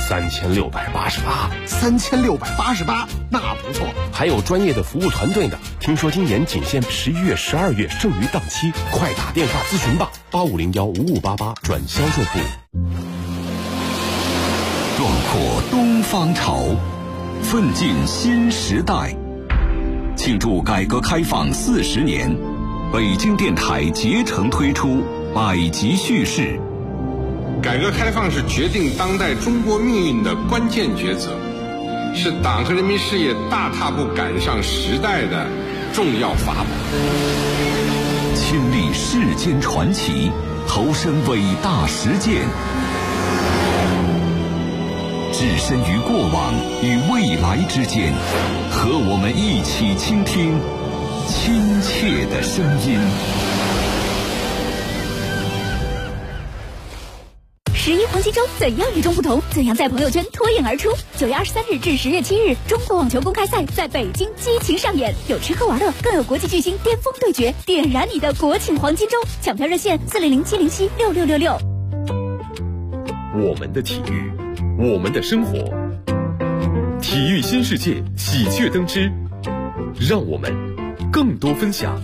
3688，那不错。 还有专业的服务团队呢。听说今年仅限11月、12月剩余档期，快打电话咨询吧，85015588转销售部。 壮阔东方潮，奋进新时代。庆祝改革开放40年，北京电台竭诚推出百集叙事。 改革开放是决定当代中国命运的关键抉择，是党和人民事业大踏步赶上时代的重要法宝。 亲历世间传奇，投身伟大实践，置身于过往与未来之间，和我们一起倾听亲切的声音。 11黄金周怎样与众不同？怎样在朋友圈脱颖而出？9月23日至10月7日，中国网球公开赛在北京激情上演，有吃喝玩乐，更有国际巨星巅峰对决，点燃你的国庆黄金周！抢票热线400-707-6666。 我们的体育，我们的生活，体育新世界喜鹊登枝，让我们更多分享。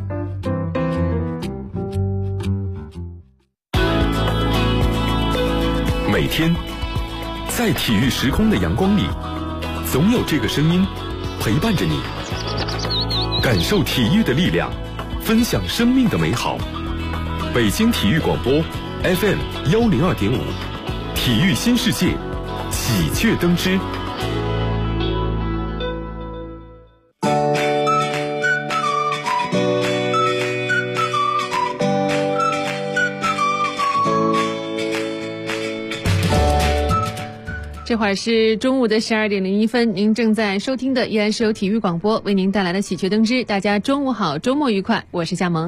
每天，在体育时空的阳光里，总有这个声音陪伴着你，感受体育的力量，分享生命的美好。北京体育广播 FM102.5，体育新世界，喜鹊登枝。 这会儿是中午的12:01，您正在收听的依然是由体育广播为您带来的喜鹊登枝。大家中午好，周末愉快，我是夏萌。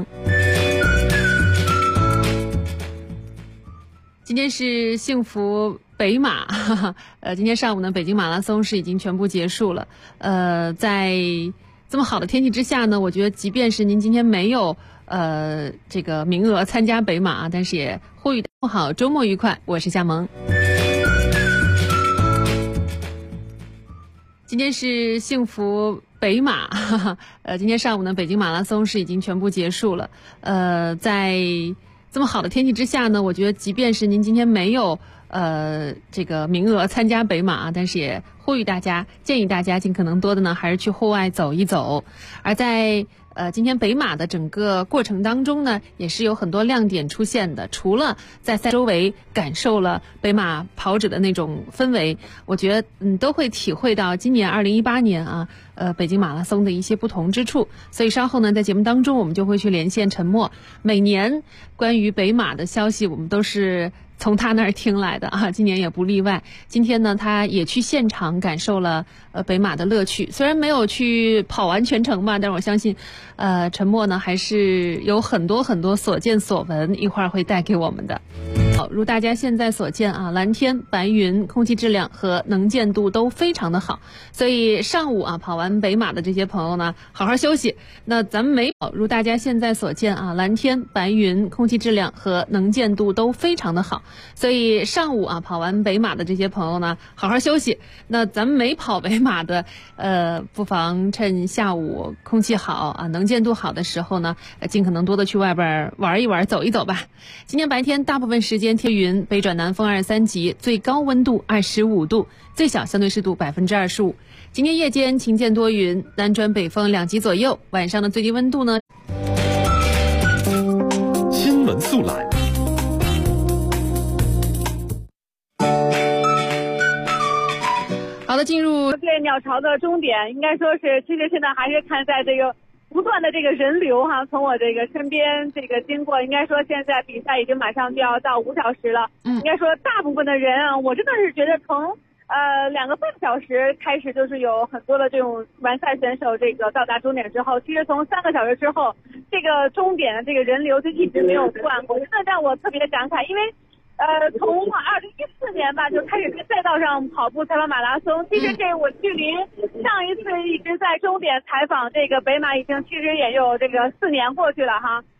今天是幸福北马，今天上午呢，北京马拉松是已经全部结束了。在这么好的天气之下呢，我觉得即便是您今天没有这个名额参加北马，但是也呼吁大家好，周末愉快，我是夏萌。今天是幸福北马，今天上午呢，北京马拉松是已经全部结束了。在这么好的天气之下呢，我觉得即便是您今天没有这个名额参加北马，但是也呼吁大家，建议大家尽可能多的呢，还是去户外走一走。而在今天北马的整个过程当中呢，也是有很多亮点出现的。除了在赛周围感受了北马跑者的那种氛围，我觉得都会体会到今年2018年啊，北京马拉松的一些不同之处。所以稍后呢，在节目当中我们就会去连线陈默。每年关于北马的消息，我们都是从他那儿听来的啊，今年也不例外。今天呢，他也去现场感受了北马的乐趣。虽然没有去跑完全程吧，但是我相信陈默呢还是有很多很多所见所闻，一会儿会带给我们的。好，如大家现在所见啊，蓝天白云，空气质量和能见度都非常的好。所以上午啊跑完北马的这些朋友呢，好好休息。那咱们没跑，如大家现在所见啊，蓝天白云，空气质量和能见度都非常的好。所以上午啊跑完北马的这些朋友呢，好好休息。那咱们没跑北马的，不妨趁下午空气好啊，能见度好的时候呢，尽可能多的去外边玩一玩，走一走吧。今天白天大部分时间天云，北转南风23级，最高温度25度，最小相对湿度25%。今天夜间晴间多云，南转北风2级左右。晚上的最低温度呢？ 新闻速览。 好的，进入对鸟巢的终点，应该说是，其实现在还是看在这个不断的这个人流哈，从我这个身边这个经过，应该说现在比赛已经马上就要到5小时了。应该说大部分的人啊，我真的是觉得从2个半小时开始，就是有很多的这种完赛选手这个到达终点之后，其实从3个小时之后，这个终点的这个人流就一直没有断过，真的让我特别的感慨，因为从2014年吧就开始在赛道上跑步采访马拉松，其实这我距离上一次一直在终点采访这个北马已经其实也有这个4年过去了哈。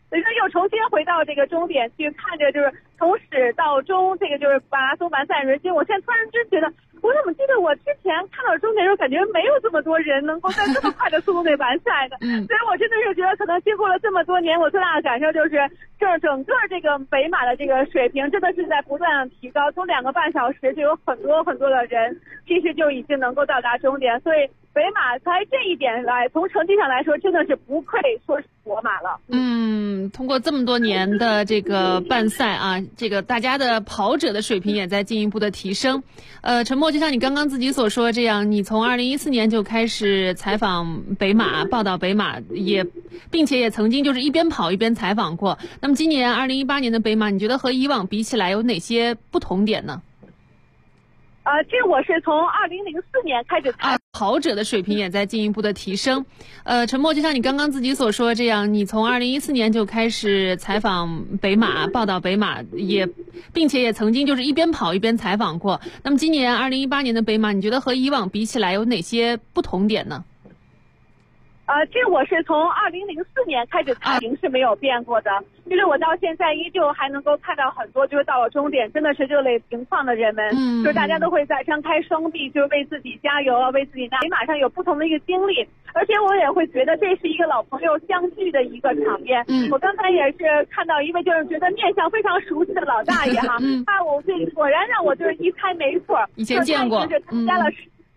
所以说又重新回到这个终点去看着，就是从始到终，这个就是马拉松完赛人心。我现在突然真觉得，我怎么记得我之前看到终点的时候，感觉没有这么多人能够在这么快的速度内完赛的。所以我真的是觉得，可能经过了这么多年，我最大的感受就是，整个这个北马的这个水平真的是在不断的提高。从2个半小时就有很多的人，其实就已经能够到达终点。所以北马在这一点来，从成绩上来说，真的是不愧说是国马了。 通过这么多年的这个办赛啊，这个大家的跑者的水平也在进一步的提升。陈默，就像你刚刚自己所说这样，你从2014年就开始采访北马，报道北马，并且也曾经就是一边跑一边采访过。那么今年2018年的北马，你觉得和以往比起来有哪些不同点呢？ 这我是从2004年开始跑者的水平也在进一步的提升。陈默，就像你刚刚自己所说这样，你从2014年就开始采访北马，报道北马，并且也曾经就是一边跑一边采访过。那么今年2018年的北马，你觉得和以往比起来有哪些不同点呢？ 这我是从2004年开始采访是没有变过的，就是我到现在依旧还能够看到很多，就是到了终点真的是热泪盈眶的人们，就是大家都会在张开双臂，就是为自己加油啊，为自己北马上有不同的一个经历，而且我也会觉得这是一个老朋友相聚的一个场面。我刚才也是看到一位就是觉得面相非常熟悉的老大爷哈，我这果然让我就是一猜没错， 以前见过， 就是参加了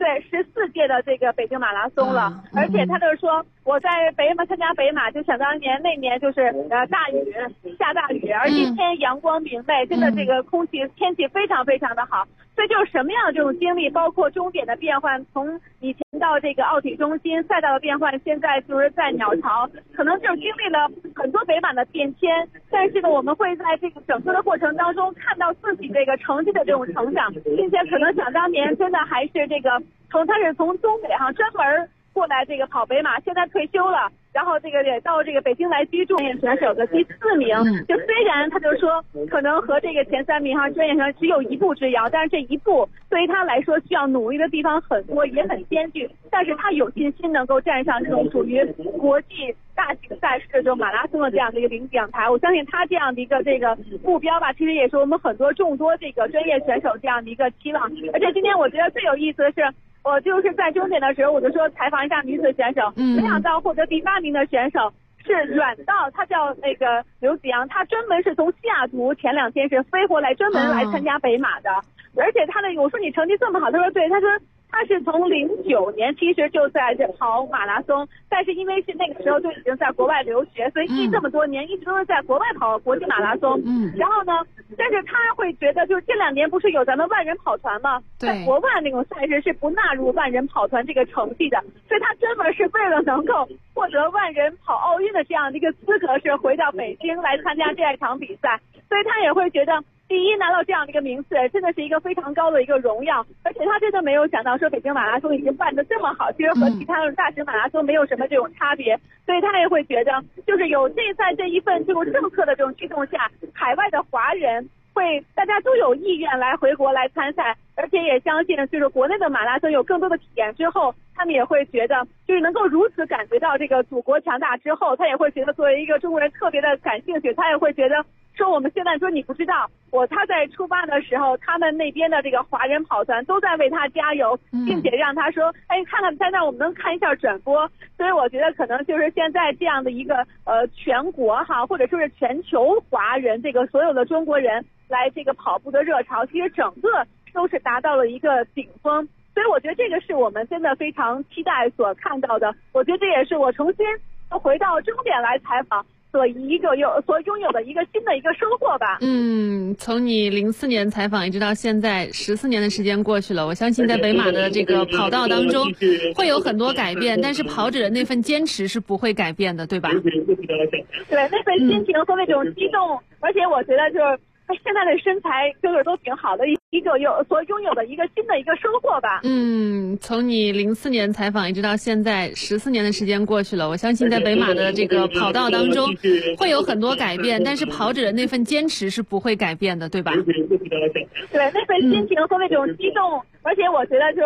14届的这个北京马拉松了，而且他就是说我在参加北马，就想当年那年就是下大雨，而今天阳光明媚，真的这个天气非常非常的好。所以就是什么样的这种经历，包括终点的变换，从以前到这个奥体中心赛道的变换，现在就是在鸟巢，可能就是经历了很多北马的变迁。但是呢，我们会在这个整个的过程当中看到自己这个成绩的这种成长，并且可能想当年真的还是这个他是从东北专门过来这个跑北马，现在退休了，然后这个也到这个北京来居住，选手的第4名。就虽然他就说可能和这个前3名专业生只有1步之遥，但是这一步对于他来说需要努力的地方很多，也很艰巨，但是他有信心能够站上这种属于国际大型赛事这种马拉松的这样的一个领奖台。我相信他这样的一个这个目标吧，其实也是我们众多这个专业选手这样的一个期望。而且今天我觉得最有意思的是，我就是在终点的时候，我就说采访一下女子选手，没想到获得第8名的选手是阮道，她叫那个刘子阳，她专门是从西雅图前2天是飞回来，专门来参加北马的。而且我说你成绩这么好，她说对，她说他是从09年其实就在这跑马拉松，但是因为是那个时候就已经在国外留学，所以这么多年一直都是在国外跑国际马拉松。然后呢，但是他会觉得就是这2年不是有咱们万人跑团吗？在国外那种赛事是不纳入万人跑团这个成绩的，所以他专门是为了能够获得万人跑奥运的这样的一个资格，是回到北京来参加这一场比赛，所以他也会觉得第1拿到这样的一个名次，真的是一个非常高的一个荣耀。而且他真的没有想到说北京马拉松已经办得这么好，其实和其他的大型马拉松没有什么这种差别，所以他也会觉得就是有在这一份这种政策的这种驱动下，海外的华人大家都有意愿来回国来参赛，而且也相信就是国内的马拉松有更多的体验之后，他们也会觉得就是能够如此感觉到这个祖国强大之后，他也会觉得作为一个中国人特别的感兴趣，他也会觉得说我们现在说你不知道，他在出发的时候，他们那边的这个华人跑团都在为他加油，并且让他说看看在那我们能看一下转播。所以我觉得可能就是现在这样的一个全国或者说是全球华人这个所有的中国人来这个跑步的热潮，其实整个都是达到了一个顶峰。所以我觉得这个是我们真的非常期待所看到的。我觉得这也是我重新回到终点来采访所拥有的一个新的一个收获吧。 从你04年采访一直到现在14年的时间过去了，我相信在北马的这个跑道当中会有很多改变，但是跑者的那份坚持是不会改变的，对吧？ 对，那份心情和那种激动，而且我觉得就是现在的身材就是都挺好的，一个所拥有的一个新的一个收获吧。 从你04年采访一直到现在14年的时间过去了，我相信在北马的这个跑道当中会有很多改变，但是跑者的那份坚持是不会改变的，对吧？ 对，那份心情和那种激动，而且我觉得就是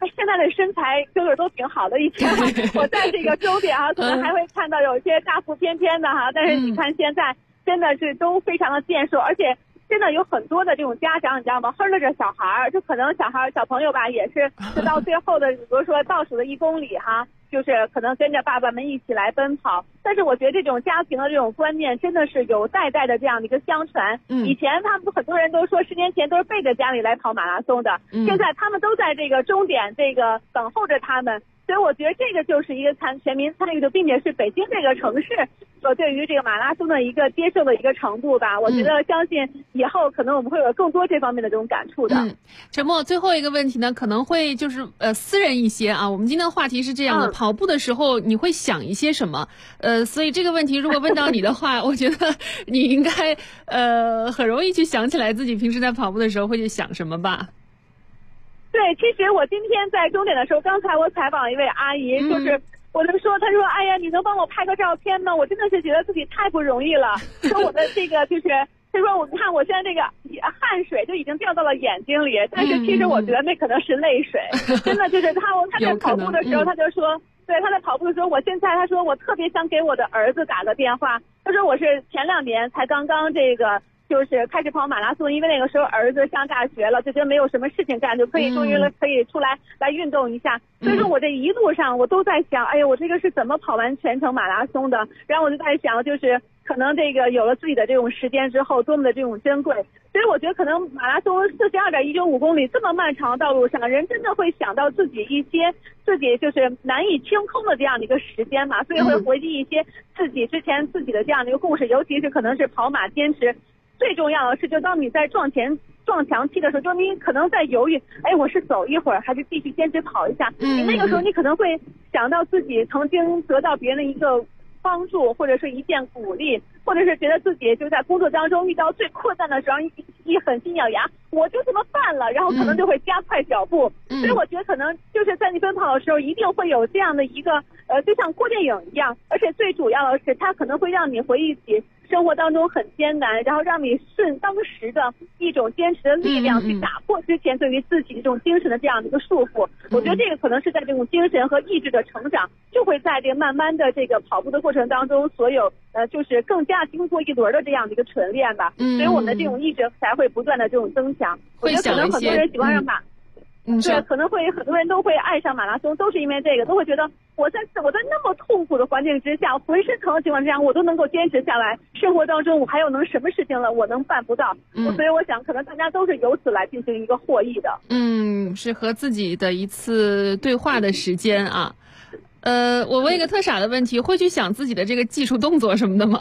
现在的身材个个都挺好的，以前我在这个终点啊，可能还会看到有一些大腹翩翩的哈，但是你看现在真的是都非常的健硕，而且真的有很多的这种家长，你知道吗？哼着着小孩儿，就可能小朋友吧，也是就到最后的，比如说倒数的1公里哈，就是可能跟着爸爸们一起来奔跑。但是我觉得这种家庭的这种观念真的是有代代的这样的一个相传。以前他们很多人都说10年前都是背着家里来跑马拉松的，现在他们都在这个终点这个等候着他们。所以我觉得这个就是一个全民参与的，并且是北京这个城市所对于这个马拉松的一个接受的一个程度吧。我觉得相信以后可能我们会有更多这方面的这种感触的。 陈默，最后一个问题呢，可能会就是私人一些啊。我们今天的话题是这样的，跑步的时候你会想一些什么？所以这个问题如果问到你的话，我觉得你应该很容易去想起来自己平时在跑步的时候会去想什么吧。 对，其实我今天在终点的时候，刚才我采访一位阿姨，就是我就说，她说，哎呀，你能帮我拍个照片吗？我真的是觉得自己太不容易了。说我的这个就是，她说我看我现在这个汗水就已经掉到了眼睛里，但是其实我觉得那可能是泪水。真的就是她在跑步的时候，她就说，对，她在跑步的时候，她说我特别想给我的儿子打个电话。她说我是前2年才刚刚这个。就是开始跑马拉松，因为那个时候儿子上大学了，就觉得没有什么事情干，就终于可以出来运动一下。所以说我这一路上我都在想，哎呀，我这个是怎么跑完全程马拉松的？然后我就在想，就是可能这个有了自己的这种时间之后，多么的这种珍贵。所以我觉得可能马拉松42.195公里这么漫长的道路上，人真的会想到自己就是难以清空的这样的一个时间嘛，所以会回忆一些之前自己的这样的一个故事，尤其是可能是跑马坚持。最重要的是，就当你在撞墙期的时候，就你可能在犹豫，哎，我是走一会儿还是继续坚持跑一下？你那个时候你可能会想到自己曾经得到别人的一个帮助，或者是一件鼓励，或者是觉得自己就在工作当中遇到最困难的时候，一狠心咬牙，我就这么办了，然后可能就会加快脚步。所以我觉得可能就是在你奔跑的时候，一定会有这样的一个就像过电影一样，而且最主要的是，它可能会让你回忆起生活当中很艰难，然后让你顺当时的一种坚持的力量去打破之前对于自己这种精神的这样的一个束缚。我觉得这个可能是在这种精神和意志的成长，就会在这个慢慢的这个跑步的过程当中，所有就是更加经过一轮的这样的一个锤炼吧。所以我们的这种意志才会不断的这种增强。我觉得可能很多人喜欢上对，可能会很多人都会爱上马拉松，都是因为这个，都会觉得我在那么痛苦的环境之下，浑身疼的情况之下，我都能够坚持下来。生活当中我还有什么事情了我能办不到？所以我想可能大家都是由此来进行一个获益的。是和自己的一次对话的时间啊。我问一个特傻的问题，会去想自己的这个技术动作什么的吗？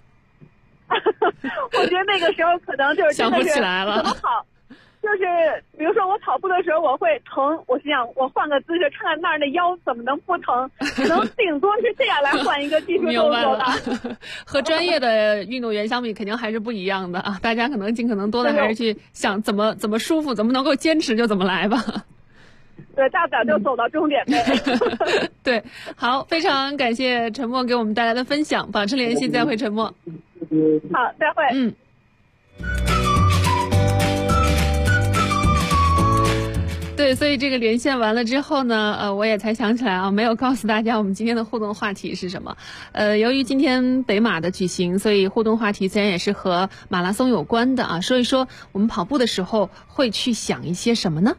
我觉得那个时候可能就是想不起来了。怎么跑？就是比如说我跑步的时候我会疼，我心想我换个姿势看看那儿的腰怎么能不疼，可能顶多是这样来换一个技术动作吧。和专业的运动员相比肯定还是不一样的啊，大家可能尽可能多的还是去想怎么舒服，怎么能够坚持就怎么来吧。对，大不了就走到终点呗。对，好，非常感谢陈默给我们带来的分享，保持联系，再会陈默。好，再会。对，所以这个连线完了之后呢，我也才想起来啊，没有告诉大家我们今天的互动话题是什么。由于今天北马的举行，所以互动话题自然也是和马拉松有关的啊。说一说我们跑步的时候会去想一些什么呢？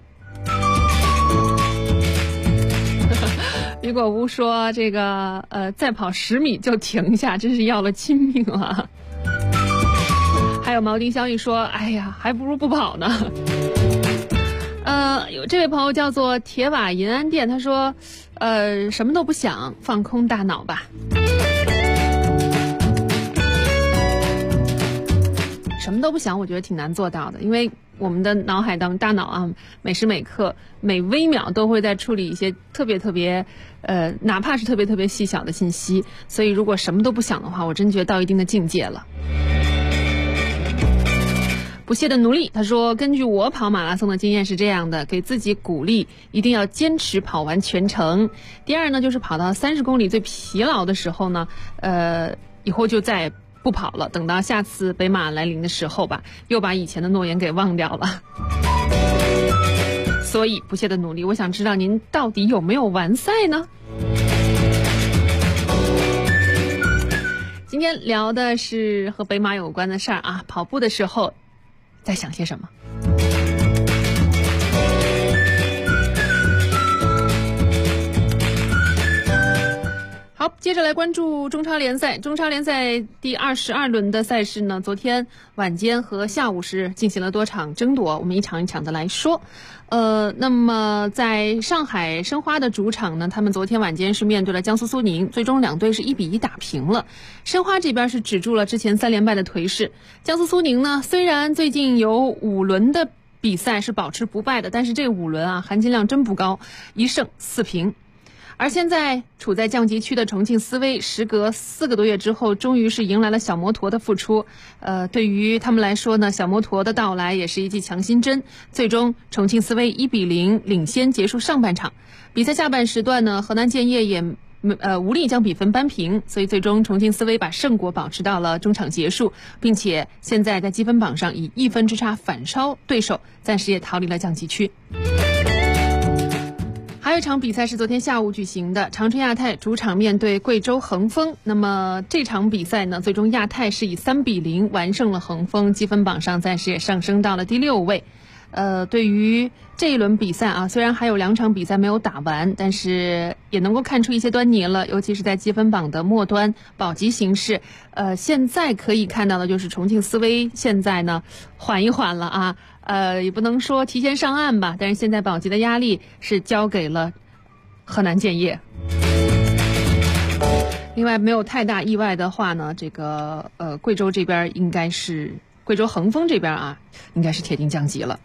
李果屋说这个再跑10米就停下，真是要了亲命了。还有毛丁小雨说，哎呀，还不如不跑呢。有这位朋友叫做铁瓦银安店，他说什么都不想，放空大脑吧。什么都不想我觉得挺难做到的，因为我们的脑海当中大脑啊，每时每刻每微秒都会在处理一些特别哪怕是特别细小的信息，所以如果什么都不想的话，我真觉得到一定的境界了。不懈的努力，他说根据我跑马拉松的经验是这样的，给自己鼓励一定要坚持跑完全程。第二呢，就是跑到30公里最疲劳的时候呢，以后就再不跑了，等到下次北马来临的时候吧，又把以前的诺言给忘掉了。 所以不懈的努力。我想知道您到底有没有完赛呢？今天聊的是和北马有关的事儿啊，跑步的时候在想些什么？好，接着来关注中超联赛。中超联赛第22轮的赛事呢，昨天晚间和下午是进行了多场争夺，我们一场一场的来说。那么在上海申花的主场呢，他们昨天晚间是面对了江苏苏宁，最终两队是1-1打平了。申花这边是止住了之前3连败的颓势。江苏苏宁呢，虽然最近有5轮的比赛是保持不败的，但是这5轮啊含金量真不高，1胜4平。而现在处在降级区的重庆斯威，时隔4个多月之后，终于是迎来了小摩托的复出。对于他们来说呢，小摩托的到来也是一剂强心针。最终，重庆斯威1-0领先结束上半场。比赛下半时段呢，河南建业也无力将比分扳平，所以最终重庆斯威把胜果保持到了中场结束，并且现在在积分榜上以1分之差反超对手，暂时也逃离了降级区。还有一场比赛是昨天下午举行的，长春亚泰主场面对贵州恒丰。那么这场比赛呢，最终亚泰是以3-0完胜了恒丰，积分榜上暂时也上升到了第6位。对于这一轮比赛啊，虽然还有2场比赛没有打完，但是也能够看出一些端倪了，尤其是在积分榜的末端保级形势。现在可以看到的就是重庆斯威现在呢缓一缓了啊。也不能说提前上岸吧，但是现在保级的压力是交给了河南建业。另外没有太大意外的话呢，这个贵州这边应该是贵州恒丰这边啊，应该是铁定降级了。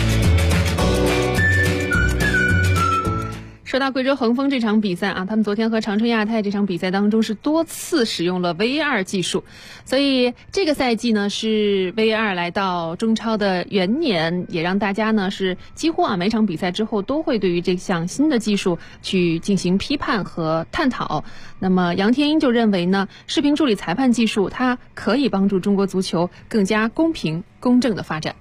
说到贵州恒丰这场比赛啊，他们昨天和长春亚泰这场比赛当中是多次使用了 VAR 技术，所以这个赛季呢是 VAR 来到中超的元年，也让大家呢是几乎啊每场比赛之后都会对于这项新的技术去进行批判和探讨。那么杨天英就认为呢，视频助理裁判技术它可以帮助中国足球更加公平公正的发展。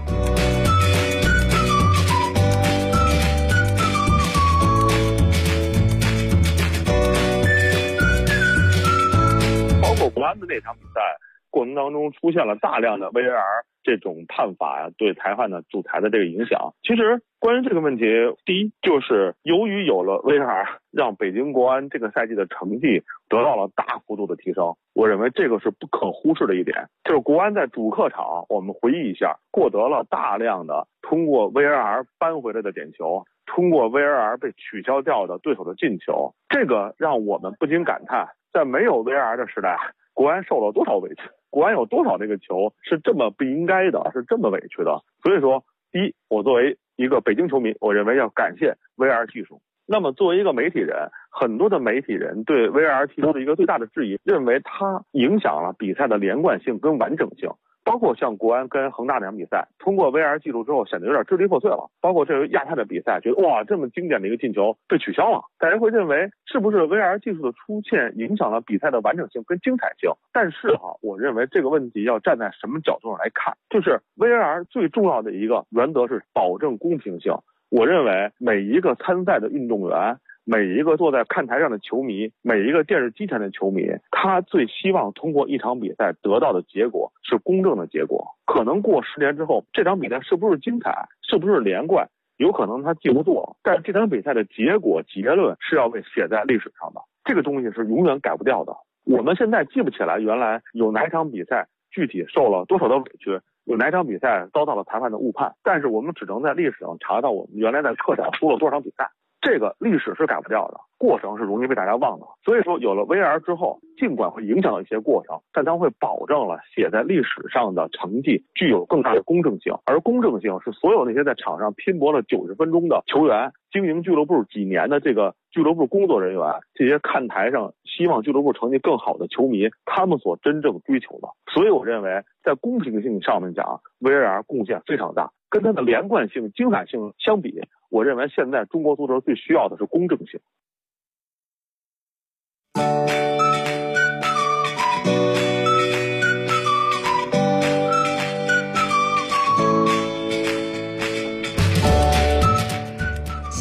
国安的那场比赛过程当中出现了大量的 VAR 这种判法呀，对裁判的主裁的这个影响。其实关于这个问题，第一就是由于有了 VAR， 让北京国安这个赛季的成绩得到了大幅度的提升。我认为这个是不可忽视的一点，就是国安在主客场，我们回忆一下，获得了大量的通过 VAR 扳回来的点球，通过 VAR 被取消掉的对手的进球，这个让我们不禁感叹，在没有 VAR 的时代，国安受了多少委屈，国安有多少这个球是这么不应该的，是这么委屈的。所以说，第一，我作为一个北京球迷，我认为要感谢 VAR 技术。那么作为一个媒体人，很多的媒体人对 VAR 提出的一个最大的质疑，认为它影响了比赛的连贯性跟完整性。包括像国安跟恒大那场比赛，通过 VAR 技术之后显得有点支离破碎了。包括这个亚太的比赛，觉得哇，这么经典的一个进球被取消了，大家会认为是不是 VAR 技术的出现影响了比赛的完整性跟精彩性？但是我认为这个问题要站在什么角度上来看，就是 VAR 最重要的一个原则是保证公平性。我认为每一个参赛的运动员，每一个坐在看台上的球迷，每一个电视机前的球迷，他最希望通过一场比赛得到的结果是公正的结果。可能过10年之后，这场比赛是不是精彩，是不是连贯，有可能他记不住了，但是这场比赛的结果结论是要被写在历史上的，这个东西是永远改不掉的。我们现在记不起来原来有哪场比赛具体受了多少的委屈，有哪场比赛遭到了裁判的误判，但是我们只能在历史上查到我们原来在客场输了多少场比赛。这个历史是改不掉的，过程是容易被大家忘的。所以说有了 VAR 之后，尽管会影响一些过程，但它会保证了写在历史上的成绩具有更大的公正性。而公正性是所有那些在场上拼搏了90分钟的球员，经营俱乐部几年的这个俱乐部工作人员，这些看台上希望俱乐部成绩更好的球迷，他们所真正追求的。所以我认为在公平性上面讲， VAR 贡献非常大，跟它的连贯性、精彩性相比，我认为现在中国足球最需要的是公正性。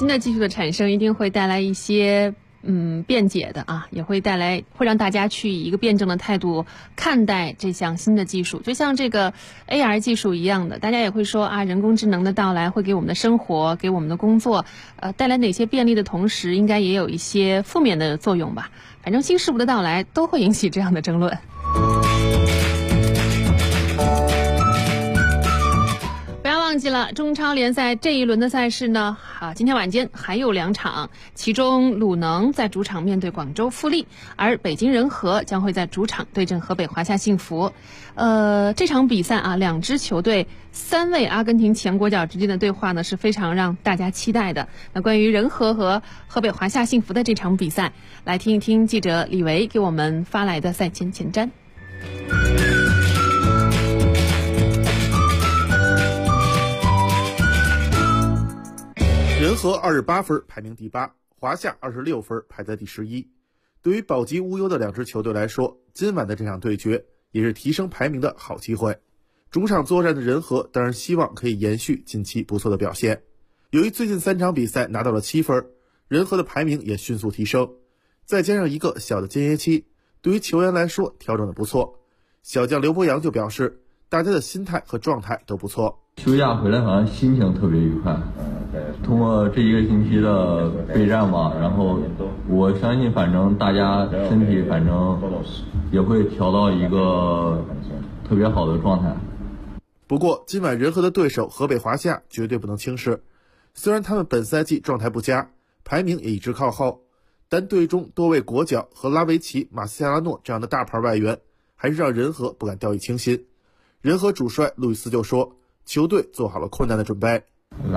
新的技术的产生一定会带来一些便捷的啊，也会让大家去以一个辩证的态度看待这项新的技术。就像这个 AR 技术一样的，大家也会说啊，人工智能的到来会给我们的生活、给我们的工作带来哪些便利的同时，应该也有一些负面的作用吧。反正新事物的到来都会引起这样的争论。忘记了中超联赛这一轮的赛事呢，今天晚间还有2场，其中鲁能在主场面对广州富力，而北京人和将会在主场对阵河北华夏幸福。这场比赛啊，2支球队3位阿根廷前国脚之间的对话呢，是非常让大家期待的。那关于人和和河北华夏幸福的这场比赛，来听一听记者李维给我们发来的赛前前瞻。 人和28分排名第8，华夏26分排在第11。对于保级无忧的2支球队来说，今晚的这场对决也是提升排名的好机会。主场作战的人和当然希望可以延续近期不错的表现。由于最近3场比赛拿到了7分，人和的排名也迅速提升，再加上一个小的间歇期，对于球员来说调整的不错。小将刘博洋就表示，大家的心态和状态都不错。 休假回来好像心情特别愉快，通过这1个星期的备战嘛，然后我相信反正大家身体反正也会调到一个特别好的状态。 不过今晚人和的对手河北华夏绝对不能轻视，虽然他们本赛季状态不佳，排名也一直靠后，但队中多位国脚和拉维奇、马斯切拉诺这样的大牌外援，还是让人和不敢掉以轻心。人和主帅路易斯就说，球队做好了困难的准备。 我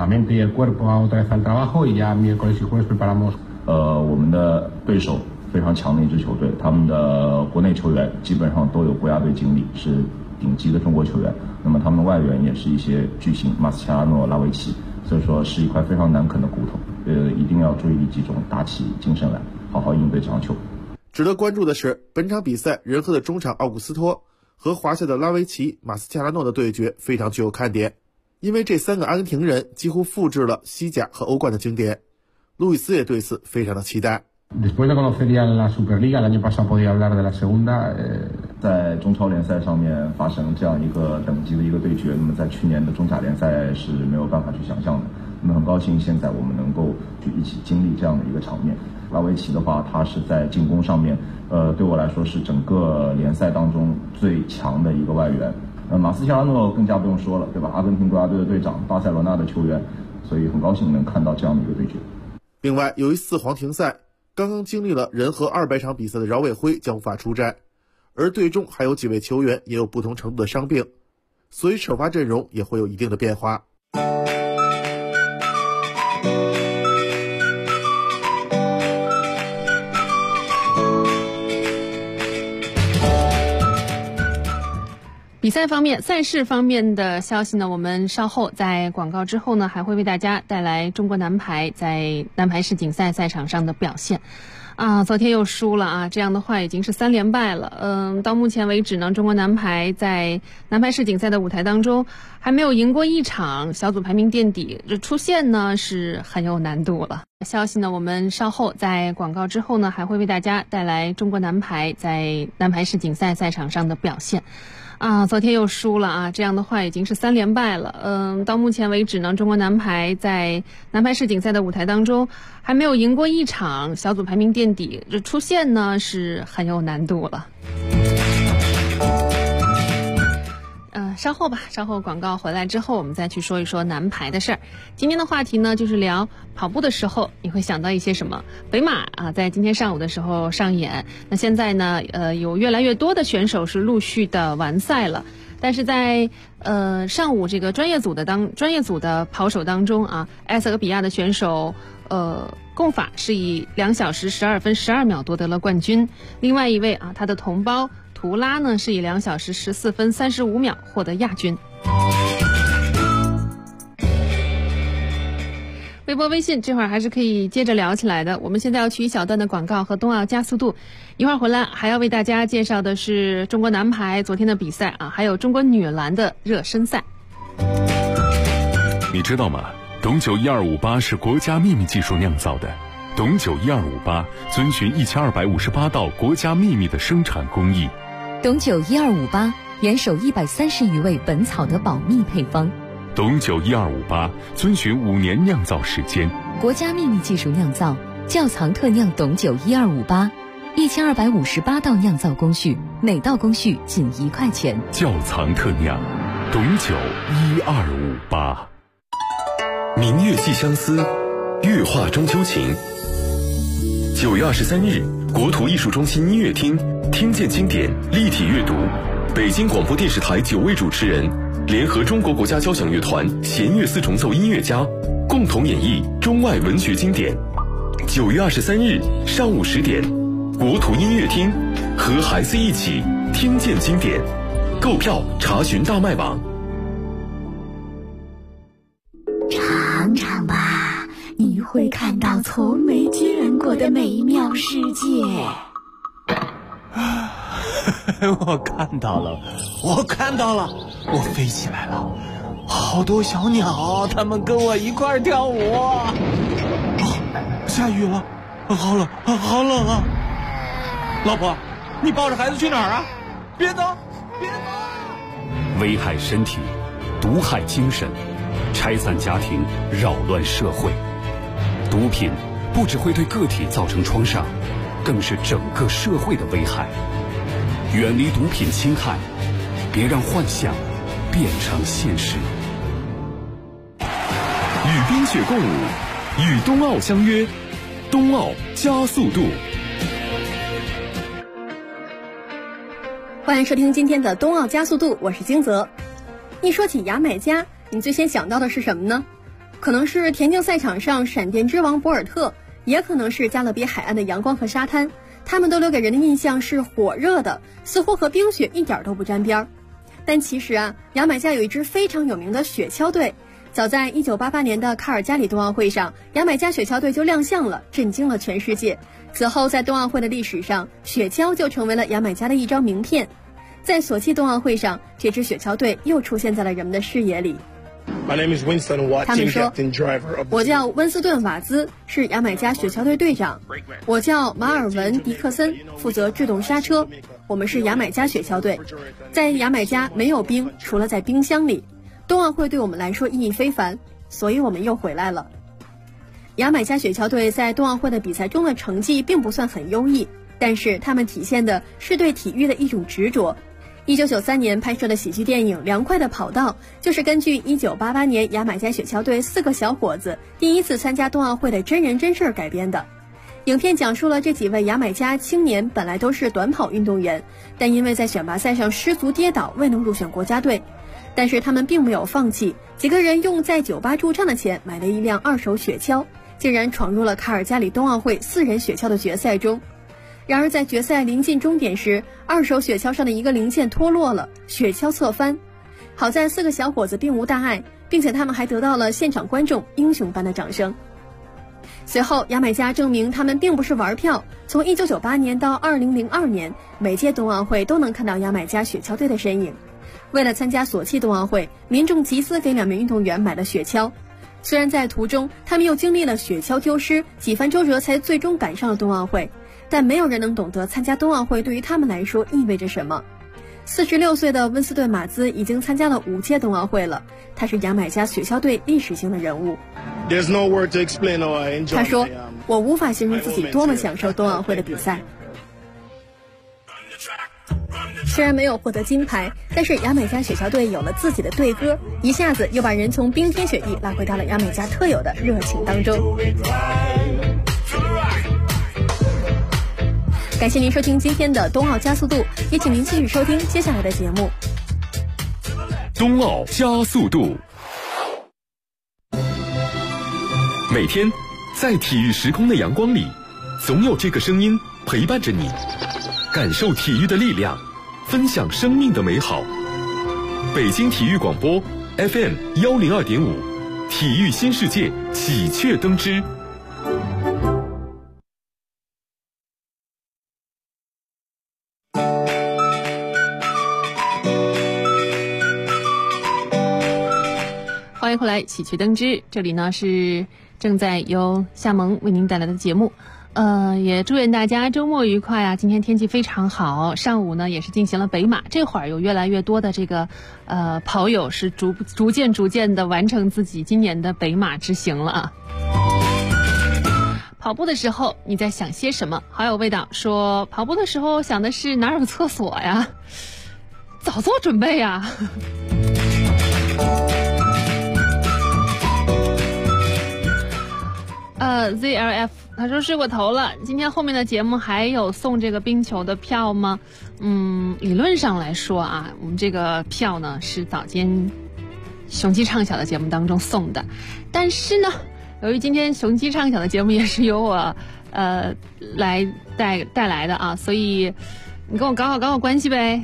们的对手非常强的一支球队，他们的国内球员基本上都有国家队经历，是顶级的中国球员。那么他们的外援也是一些巨星，马斯切拉诺、拉维奇，所以说是一块非常难啃的骨头。一定要注意力集中，打起精神来，好好应对这场球。 值得关注的是，本场比赛人和的中场奥古斯托和华夏的拉维奇、马斯切拉诺的对决非常具有看点，因为这3个阿根廷人几乎复制了西甲和欧冠的经典。路易斯也对此非常的期待。 在中超联赛上面发生这样一个等级的一个对决，那么在去年的中甲联赛是没有办法去想象的。那么很高兴现在我们能够去一起经历这样的一个场面。拉维奇的话，他是在进攻上面对我来说是整个联赛当中最强的一个外援。马斯切拉诺更加不用说了，对吧？阿根廷国家队的队长，巴塞罗那的球员，所以很高兴能看到这样的一个对决。 另外，由于4黄停赛，刚刚经历了人和200场比赛的饶伟辉将无法出战，而队中还有几位球员也有不同程度的伤病，所以首发阵容也会有一定的变化。 比赛方面，赛事方面的消息呢，我们稍后在广告之后呢，还会为大家带来中国男排在男排世锦赛赛场上的表现。昨天又输了啊，这样的话已经是3连败了。到目前为止呢，中国男排在男排世锦赛的舞台当中还没有赢过1场，小组排名垫底，这出线呢是很有难度了。消息呢，我们稍后在广告之后呢，还会为大家带来中国男排在男排世锦赛赛场上的表现。昨天又输了啊，这样的话已经是3连败了。到目前为止呢，中国男排在男排世锦赛的舞台当中还没有赢过1场，小组排名垫底，这出线呢是很有难度了。稍后吧，稍后广告回来之后，我们再去说一说男排的事儿。今天的话题呢，就是聊跑步的时候你会想到一些什么。北马在今天上午的时候上演，那现在呢，有越来越多的选手是陆续的完赛了。但是在上午这个专业组的跑手当中埃塞俄比亚的选手贡法是以2小时12分12秒夺得了冠军，另外一位他的同胞图拉呢是以2小时14分35秒获得亚军。微博微信这会儿还是可以接着聊起来的，我们现在要去一小段的广告和冬奥加速度，一会儿回来还要为大家介绍的是中国男排昨天的比赛还有中国女篮的热身赛。 你知道吗？ 董酒1258是国家秘密技术酿造的，董酒1258遵循1258道国家秘密的生产工艺。 董酒1258原首130余味本草的保密配方。 董酒1258遵循5年酿造时间， 国家秘密技术酿造，窖藏特酿董酒1258，1258道酿造工序，每道工序仅1块钱。 窖藏特酿，董酒1258。 明月寄相思，月画中秋情。9月23日，国土艺术中心音乐厅听见经典立体阅读，北京广播电视台9位主持人联合中国国家交响乐团弦乐四重奏音乐家，共同演绎中外文学经典。9月23日上午10点，国土音乐厅和孩子一起听见经典。购票查询大麦网。 尝尝吧，你会看到从没见过的美妙世界。 我看到了，我飞起来了，好多小鸟，它们跟我一块跳舞。下雨了，好冷啊！老婆，你抱着孩子去哪儿啊？别走！ 危害身体，毒害精神，拆散家庭，扰乱社会。毒品不只会对个体造成创伤，更是整个社会的危害。远离毒品侵害，别让幻想变成现实。 与冰雪共舞，与冬奥相约，冬奥加速度。 欢迎收听今天的冬奥加速度，我是金泽。一说起牙买加，你最先想到的是什么呢？可能是田径赛场上闪电之王博尔特，也可能是加勒比海岸的阳光和沙滩，他们都留给人的印象是火热的，似乎和冰雪一点都不沾边儿。但其实啊，牙买加有一支非常有名的雪橇队。早在1988年的卡尔加里冬奥会上，牙买加雪橇队就亮相了，震惊了全世界。此后在冬奥会的历史上，雪橇就成为了牙买加的一张名片。在索契冬奥会上，这支雪橇队又出现在了人们的视野里。他们说，我叫温斯顿·瓦兹，是牙买加雪橇队队长。我叫马尔文·迪克森，负责制动刹车。我们是牙买加雪橇队。在牙买加没有冰，除了在冰箱里。冬奥会对我们来说意义非凡，所以我们又回来了。牙买加雪橇队在冬奥会的比赛中的成绩并不算很优异，但是他们体现的是对体育的一种执着。1993年拍摄的喜剧电影《凉快的跑道》就是根据1988年牙买加雪橇队4个小伙子第一次参加冬奥会的真人真事改编的。影片讲述了这几位牙买加青年本来都是短跑运动员，但因为在选拔赛上失足跌倒，未能入选国家队。但是他们并没有放弃，几个人用在酒吧驻唱的钱买了一辆2手雪橇，竟然闯入了卡尔加里冬奥会4人雪橇的决赛中。然而在决赛临近终点时，2手雪橇上的一个零件脱落了，雪橇侧翻。好在4个小伙子并无大碍，并且他们还得到了现场观众英雄般的掌声。随后牙买加证明他们并不是玩票，从1998年到2002年，每届冬奥会都能看到牙买加雪橇队的身影。为了参加索契冬奥会，民众集资给2名运动员买了雪橇。虽然在途中他们又经历了雪橇丢失，几番周折才最终赶上了冬奥会，但没有人能懂得参加冬奥会对于他们来说意味着什么。46岁的温斯顿·马兹已经参加了5届冬奥会了，他是牙买加雪橇队历史性的人物。他说，我无法形容自己多么享受冬奥会的比赛。虽然没有获得金牌，但是牙买加雪橇队有了自己的队歌，一下子又把人从冰天雪地拉回到了牙买加特有的热情当中。感谢您收听今天的冬奥加速度，也请您继续收听接下来的节目。 冬奥加速度。每天在体育时空的阳光里，总有这个声音陪伴着你，感受体育的力量，分享生命的美好。北京体育广播 FM 102.5，体育新世界喜鹊登枝。 欢欢迎回来，喜鹊登枝。这里呢是正在由夏萌为您带来的节目。也祝愿大家周末愉快啊！今天天气非常好，上午呢也是进行了北马，这会儿有越来越多的这个跑友是逐渐的完成自己今年的北马之行了啊。跑步的时候你在想些什么？好友味道说，跑步的时候想的是哪有厕所呀？早做准备呀。ZLF 他说睡过头了，今天后面的节目还有送这个冰球的票吗？理论上来说啊，我们这个票呢是早间雄鸡畅晓的节目当中送的，但是呢，由于今天雄鸡畅晓的节目也是由我来带来的啊，所以你跟我搞好关系呗。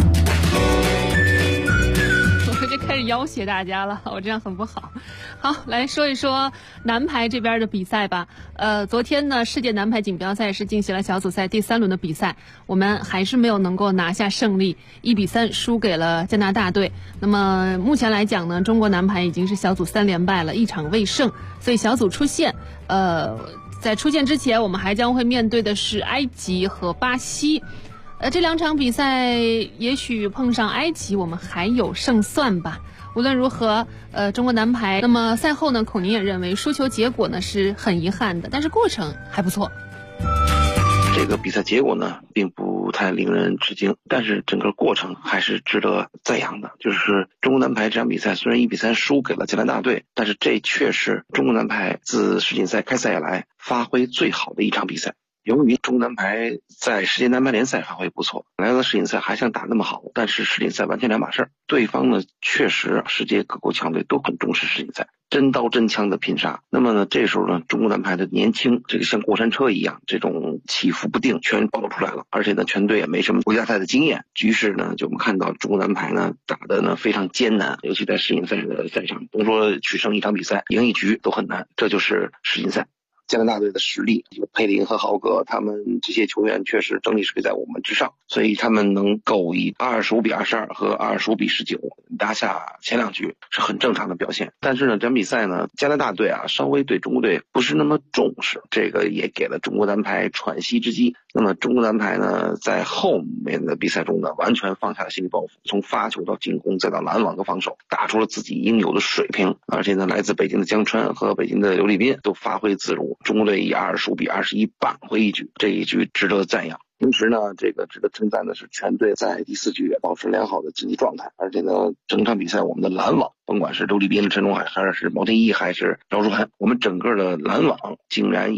我就开始要挟大家了，我这样很不好。好，来说一说男排这边的比赛吧。昨天呢，世界男排锦标赛是进行了小组赛第3轮的比赛，我们还是没有能够拿下胜利，1-3输给了加拿大队。那么目前来讲呢，中国男排已经是小组3连败了，1场未胜，所以小组出线。在出线之前，我们还将会面对的是埃及和巴西。这2场比赛也许碰上埃及我们还有胜算吧。无论如何，中国男排那么赛后呢，孔宁也认为输球结果呢是很遗憾的，但是过程还不错。 这个比赛结果呢并不太令人吃惊，但是整个过程还是值得赞扬的。就是中国男排这场比赛虽然1-3输给了加拿大队，但是这却是中国男排自世锦赛开赛以来发挥最好的一场比赛。由于中国男排在世界男排联赛发挥不错，来到世锦赛还想打那么好，但是世锦赛完全两码事儿。对方呢，确实世界各国强队都很重视世锦赛，真刀真枪的拼杀。那么呢，这时候呢，中国男排的年轻，这个像过山车一样，这种起伏不定全暴露出来了。而且呢，全队也没什么国家赛的经验，局势呢，就我们看到中国男排呢打的呢非常艰难，尤其在世锦赛的赛场，甭说取胜一场比赛，赢一局都很难，这就是世锦赛。加拿大队的实力，有佩林和豪格，他们这些球员确实整体实力在我们之上，所以他们能够以25-22和25-19拿下前2局是很正常的表现。但是呢，这场比赛呢，加拿大队啊稍微对中国队不是那么重视，这个也给了中国男排喘息之机。那么中国男排呢，在后面的比赛中呢，完全放下了心理包袱，从发球到进攻再到拦网和防守，打出了自己应有的水平。而且呢，来自北京的江川和北京的刘立斌都发挥自如。中国队以25-21扳回一局，这一局值得赞扬。同时呢，这个值得称赞的是，全队在第4局保持良好的竞技状态，而且呢，整场比赛我们的拦网，甭管是刘立斌、陈忠海，还是毛天一，还是赵书涵，我们整个的拦网竟然以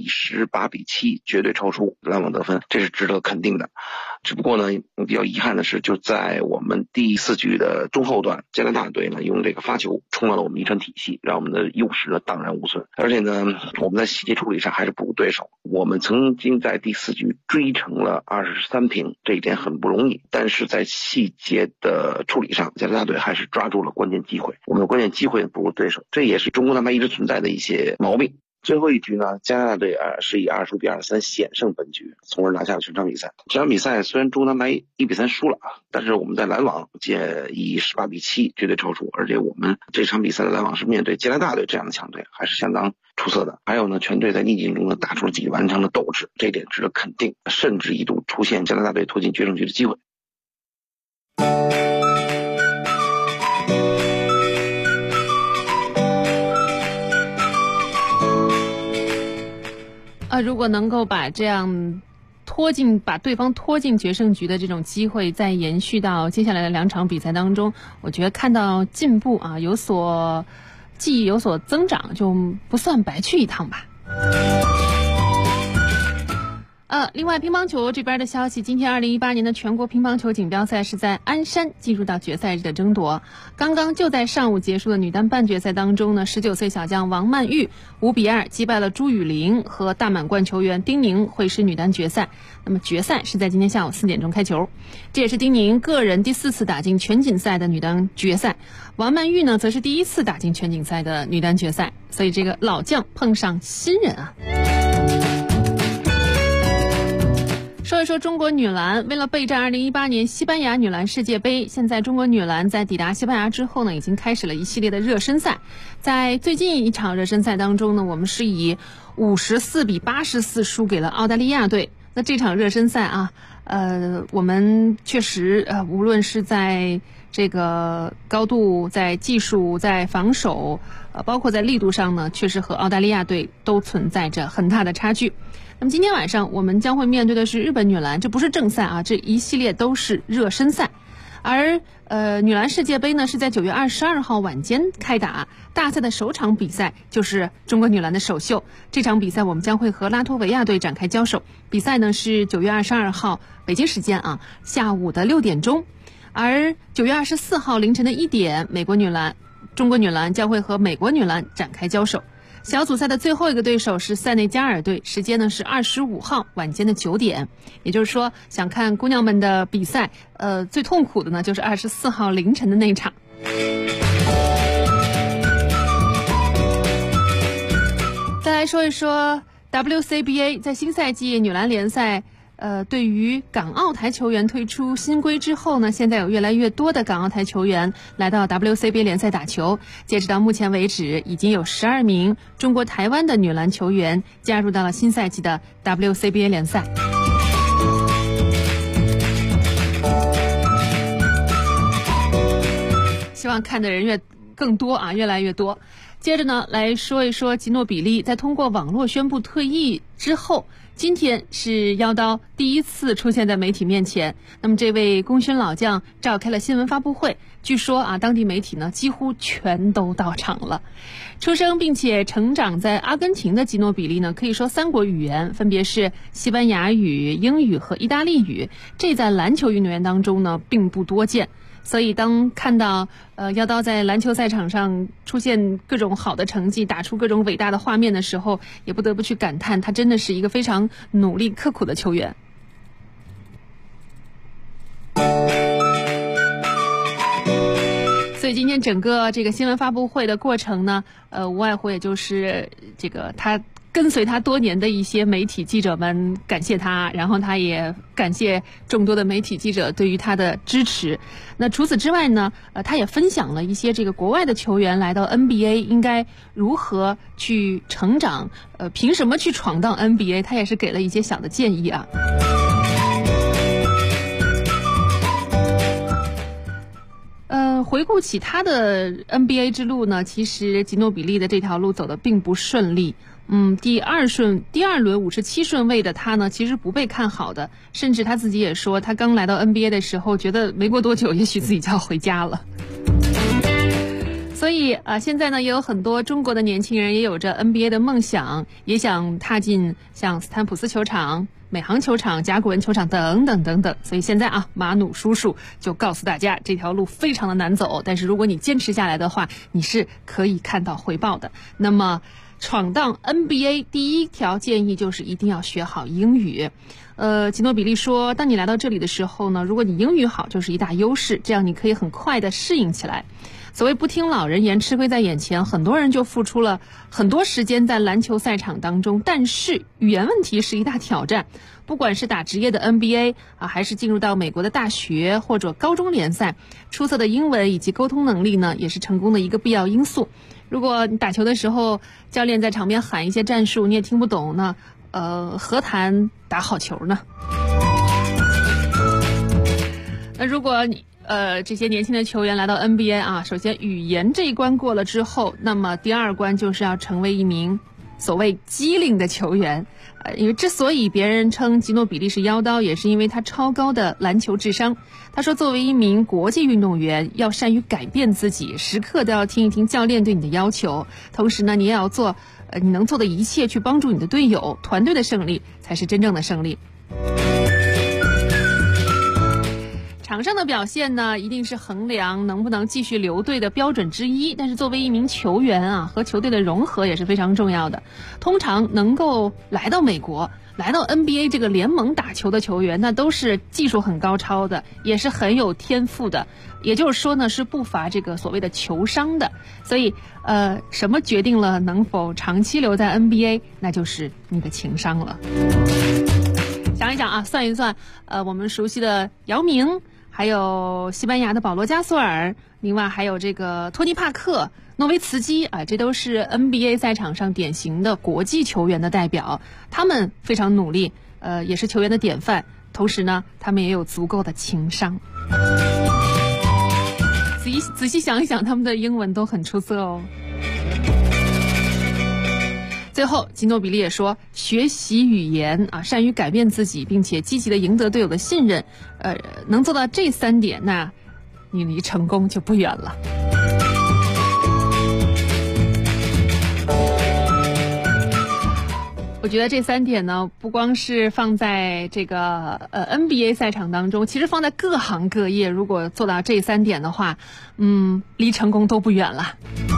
18-7绝对超出拦网得分，这是值得肯定的。只不过呢，比较遗憾的是，就在我们第4局的中后段，加拿大队呢用这个发球冲乱了我们一trận体系，让我们的优势呢荡然无存。而且呢，我们在细节处理上还是不如对手。我们曾经在第4局追成了23平，这一点很不容易，但是在细节的处理上，加拿大队还是抓住了关键机会。我们的关键机会不如对手，这也是中国男排一直存在的一些毛病。最后一局呢，加拿大队是以25-23险胜本局，从而拿下了全场比赛。这场比赛虽然中国男排1-3输了但是我们在拦网以18-7绝对超出，而且我们这场比赛的拦网是面对加拿大队这样的强队，还是相当出色的。还有呢，全队在逆境中呢打出了自己顽强的斗志，这一点值得肯定，甚至一度出现加拿大队拖进决胜局的机会。 如果能够把这样把对方拖进决胜局的这种机会再延续到接下来的2场比赛当中，我觉得看到进步啊，技艺有所增长，就不算白去一趟吧。另外乒乓球这边的消息，今天2018年的全国乒乓球锦标赛是在鞍山进入到决赛日的争夺。刚刚就在上午结束的女单半决赛当中呢，19岁小将王曼玉5-2击败了朱雨玲和大满贯球员丁宁，会师女单决赛。那么决赛是在今天下午4点钟开球，这也是丁宁个人第4次打进全锦赛的女单决赛。王曼玉呢，则是第1次打进全锦赛的女单决赛，所以这个老将碰上新人啊。说说一说中国女篮，为了备战2018年西班牙女篮世界杯，现在中国女篮在抵达西班牙之后呢，已经开始了一系列的热身赛。在最近一场热身赛当中呢，我们是以54比84输给了澳大利亚队。那这场热身赛啊，我们确实无论是在这个高度、在技术、在防守，包括在力度上呢，确实和澳大利亚队都存在着很大的差距。那么今天晚上我们将会面对的是日本女篮，这不是正赛啊，这一系列都是热身赛。而女篮世界杯呢是在9月22号晚间开打，大赛的首场比赛就是中国女篮的首秀。这场比赛我们将会和拉脱维亚队展开交手，比赛呢是9月22号北京时间啊下午的6点钟。而9月24号凌晨的1点，中国女篮将会和美国女篮展开交手。小组赛的最后一个对手是塞内加尔队，时间呢是25号晚间的9点。也就是说，想看姑娘们的比赛，最痛苦的呢就是24号凌晨的那场。再来说一说 WCBA， 在新赛季女篮联赛。对于港澳台球员推出新规之后呢，现在有越来越多的港澳台球员来到 WCBA 联赛打球。截止到目前为止，已经有12名中国台湾的女篮球员加入到了新赛季的 WCBA 联赛。希望看的人更多啊，越来越多。接着呢，来说一说吉诺比利，在通过网络宣布退役之后，今天是妖刀第一次出现在媒体面前。那么这位功勋老将召开了新闻发布会，据说啊，当地媒体呢几乎全都到场了。出生并且成长在阿根廷的吉诺比利呢，可以说3国语言，分别是西班牙语、英语和意大利语，这在篮球运动员当中呢并不多见。所以当看到妖刀在篮球赛场上出现各种好的成绩，打出各种伟大的画面的时候，也不得不去感叹他真的是一个非常努力刻苦的球员。所以今天整个这个新闻发布会的过程呢，无外乎也就是这个他跟随他多年的一些媒体记者们感谢他，然后他也感谢众多的媒体记者对于他的支持。那除此之外呢，他也分享了一些这个国外的球员来到 NBA 应该如何去成长，凭什么去闯荡 NBA， 他也是给了一些小的建议啊。回顾起他的 NBA 之路呢，其实吉诺比利的这条路走得并不顺利。第二轮57顺位的他呢，其实不被看好的，甚至他自己也说，他刚来到 NBA 的时候，觉得没过多久，也许自己就要回家了。所以现在呢，也有很多中国的年轻人也有着 NBA 的梦想，也想踏进像斯坦普斯球场、美航球场、甲骨文球场等等等等。所以现在啊，马努叔叔就告诉大家，这条路非常的难走，但是如果你坚持下来的话，你是可以看到回报的。那么闯荡 NBA 第一条建议就是一定要学好英语。吉诺比利说，当你来到这里的时候呢，如果你英语好就是一大优势，这样你可以很快的适应起来。所谓不听老人言，吃亏在眼前，很多人就付出了很多时间在篮球赛场当中，但是语言问题是一大挑战。不管是打职业的 NBA 还是进入到美国的大学或者高中联赛，出色的英文以及沟通能力呢，也是成功的一个必要因素。如果你打球的时候，教练在场边喊一些战术，你也听不懂，那何谈打好球呢？那如果你这些年轻的球员来到 NBA 啊，首先语言这一关过了之后，那么第二关就是要成为一名所谓机灵的球员。因为之所以别人称吉诺比利是妖刀，也是因为他超高的篮球智商。他说，作为一名国际运动员，要善于改变自己，时刻都要听一听教练对你的要求，同时呢，你也要做你能做的一切去帮助你的队友，团队的胜利才是真正的胜利。场上的表现呢，一定是衡量能不能继续留队的标准之一，但是作为一名球员啊，和球队的融合也是非常重要的。通常能够来到美国，来到 NBA 这个联盟打球的球员，那都是技术很高超的，也是很有天赋的，也就是说呢，是不乏这个所谓的球商的。所以什么决定了能否长期留在 NBA， 那就是你的情商了。 想一想啊，算一算，我们熟悉的姚明，还有西班牙的保罗加索尔，另外还有这个托尼帕克、诺维茨基啊，这都是 NBA 赛场上典型的国际球员的代表，他们非常努力，也是球员的典范。同时呢，他们也有足够的情商。仔细想一想，他们的英文都很出色哦。最后，吉诺比利也说，学习语言啊，善于改变自己，并且积极的赢得队友的信任，能做到这3点，那你离成功就不远了。我觉得这3点呢，不光是放在这个NBA 赛场当中，其实放在各行各业，如果做到这3点的话，离成功都不远了。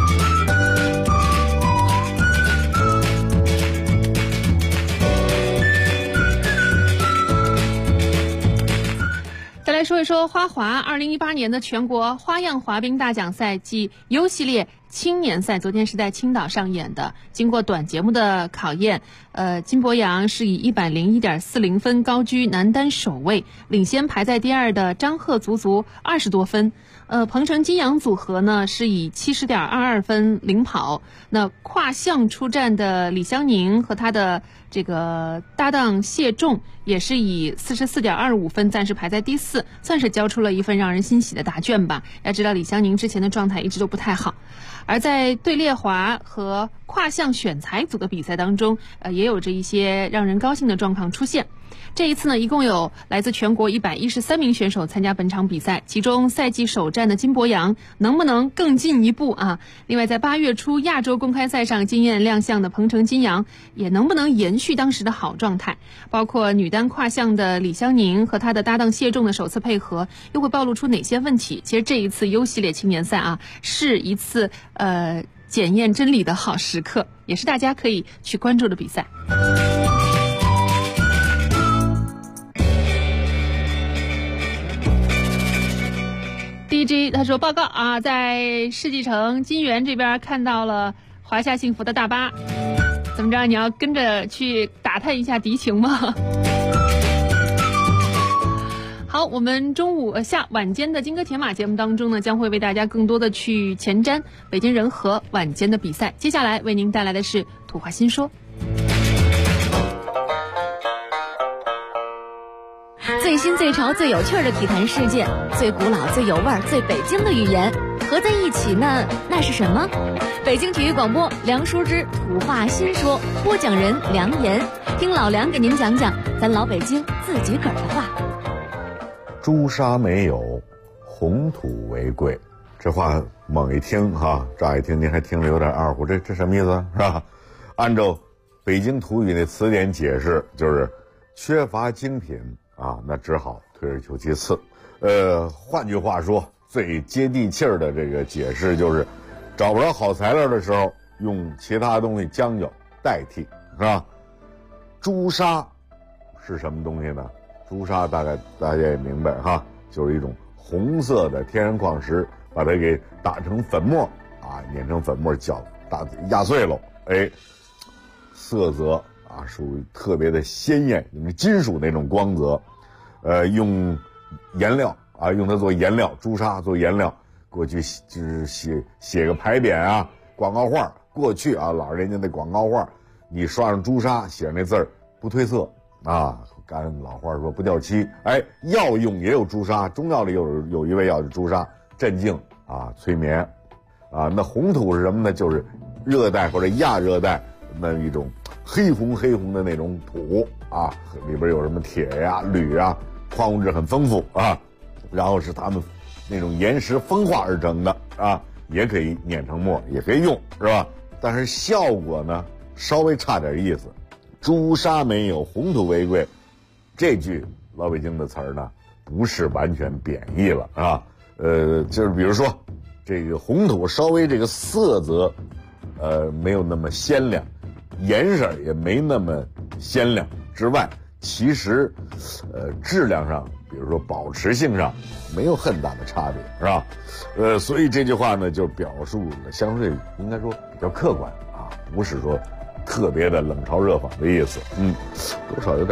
再来说一说花滑2018年的全国花样滑冰大奖赛暨 U 系列青年赛，昨天是在青岛上演的。经过短节目的考验，金博洋是以 101.40 分高居男单首位，领先排在第2的张赫足20多分。彭程金阳组合呢是以 70.22 分领跑。那跨项出战的李湘宁和他的这个搭档谢仲也是以 44.25 分暂时排在第4，算是交出了一份让人欣喜的答卷吧。要知道李湘宁之前的状态一直都不太好。而在队列滑和跨项选材组的比赛当中，也有着一些让人高兴的状况出现。这一次呢，一共有来自全国113名选手参加本场比赛，其中赛季首战的金博洋能不能更进一步啊？另外，在8月初亚洲公开赛上惊艳亮相的彭程金阳也能不能延续当时的好状态？包括女单跨项的李湘宁和她的搭档谢仲的首次配合，又会暴露出哪些问题？其实这一次 U 系列青年赛啊，是一次检验真理的好时刻，也是大家可以去关注的比赛。DJ 他说报告啊，在世纪城金源这边看到了华夏幸福的大巴，怎么着？你要跟着去打探一下敌情吗？好，我们中午晚间的金戈铁马节目当中呢，将会为大家更多的去前瞻北京人和晚间的比赛。接下来为您带来的是土话新说。 最新最潮最有趣的体坛事件，最古老最有味儿最北京的语言合在一起呢，那是什么？北京体育广播梁淑之土话新说，播讲人梁岩，听老梁给您讲讲咱老北京自己个儿的话。 朱砂没有，红土为贵。这话猛一听哈，乍一听您还听着有点二胡，这什么意思是吧？按照北京土语的词典解释，就是缺乏精品啊，那只好退而求其次。换句话说，最接地气儿的这个解释就是，找不着好材料的时候，用其他东西将就代替，是吧？朱砂是什么东西呢？朱砂大概大家也明白哈，就是一种红色的天然矿石，把它给打成粉末啊，碾成粉末压碎了，色泽啊属于特别的鲜艳，用金属那种光泽，用颜料啊，用它做颜料，朱砂做颜料。过去就是写个牌匾啊，广告画，过去啊老人家的广告画，你刷上朱砂，写上那字儿不褪色啊。按老话说不掉漆，药用也有朱砂，中药里有一味药是朱砂，镇静啊，催眠啊。那红土是什么呢？就是热带或者亚热带那一种黑红的那种土啊，里边有什么铁呀、铝啊，矿物质很丰富啊。然后是它们那种岩石风化而成的啊，也可以碾成末，也可以用，是吧？但是效果呢稍微差点意思。朱砂没有，红土为贵。这句老北京的词儿呢，不是完全贬义了啊。就是比如说，这个红土稍微这个色泽，没有那么鲜亮，颜色也没那么鲜亮之外，其实，质量上，比如说保持性上，没有很大的差别，是吧？所以这句话呢，就表述了相对应该说比较客观啊，不是说特别的冷嘲热讽的意思。多少有点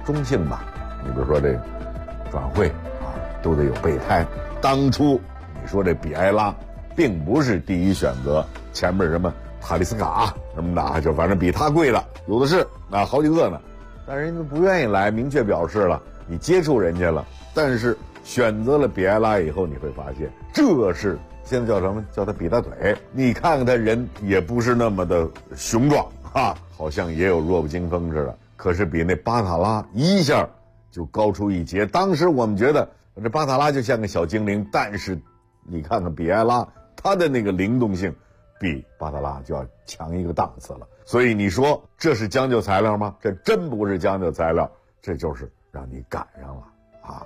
中性吧。你比如说这转会啊，都得有备胎。当初你说这比埃拉并不是第一选择，前面什么塔利斯卡什么的，就反正比他贵的有的是啊，好几个呢。但人家不愿意来，明确表示了，你接触人家了。但是选择了比埃拉以后，你会发现这是现在叫什么？叫他比大腿。你看看他人也不是那么的雄壮啊，好像也有弱不禁风似的。可是比那巴塔拉一下就高出一截。当时我们觉得这巴塔拉就像个小精灵，但是你看看比埃拉，他的那个灵动性比巴塔拉就要强一个档次了。所以你说这是将就材料吗？这真不是将就材料，这就是让你赶上了啊！